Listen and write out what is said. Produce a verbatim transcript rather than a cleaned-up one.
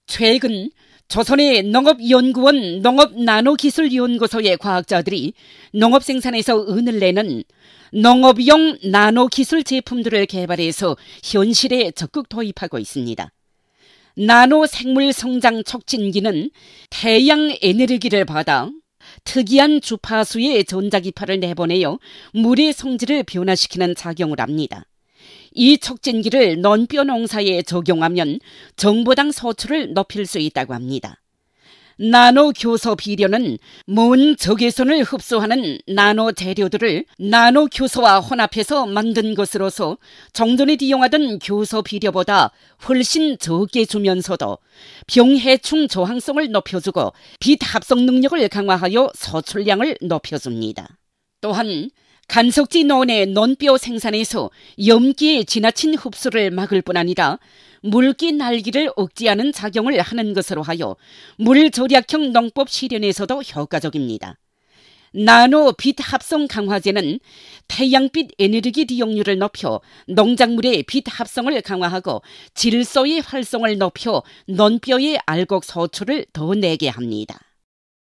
최근 조선의 농업연구원 농업나노기술연구소의 과학자들이 농업생산에서 은을 내는 농업용 나노기술 제품들을 개발해서 현실에 적극 도입하고 있습니다. 나노생물 성장 촉진기는 태양 에너지를 받아 특이한 주파수의 전자기파를 내보내어 물의 성질을 변화시키는 작용을 합니다. 이 촉진기를 논뼈 농사에 적용하면 정보당 소출을 높일 수 있다고 합니다. 나노 교소 비료는 먼 적외선을 흡수하는 나노 재료들을 나노 교소와 혼합해서 만든 것으로서 종전에 이용하던 교소 비료보다 훨씬 적게 주면서도 병해충 저항성을 높여주고 빛 합성 능력을 강화하여 소출량을 높여줍니다. 또한 간석지 논의 논뼈 생산에서 염기의 지나친 흡수를 막을 뿐 아니라 물기 날기를 억제하는 작용을 하는 것으로 하여 물 절약형 농법 실현에서도 효과적입니다. 나노 빛 합성 강화제는 태양빛 에너지 이용률을 높여 농작물의 빛 합성을 강화하고 질소의 활성을 높여 논뼈의 알곡 소출을 더 내게 합니다.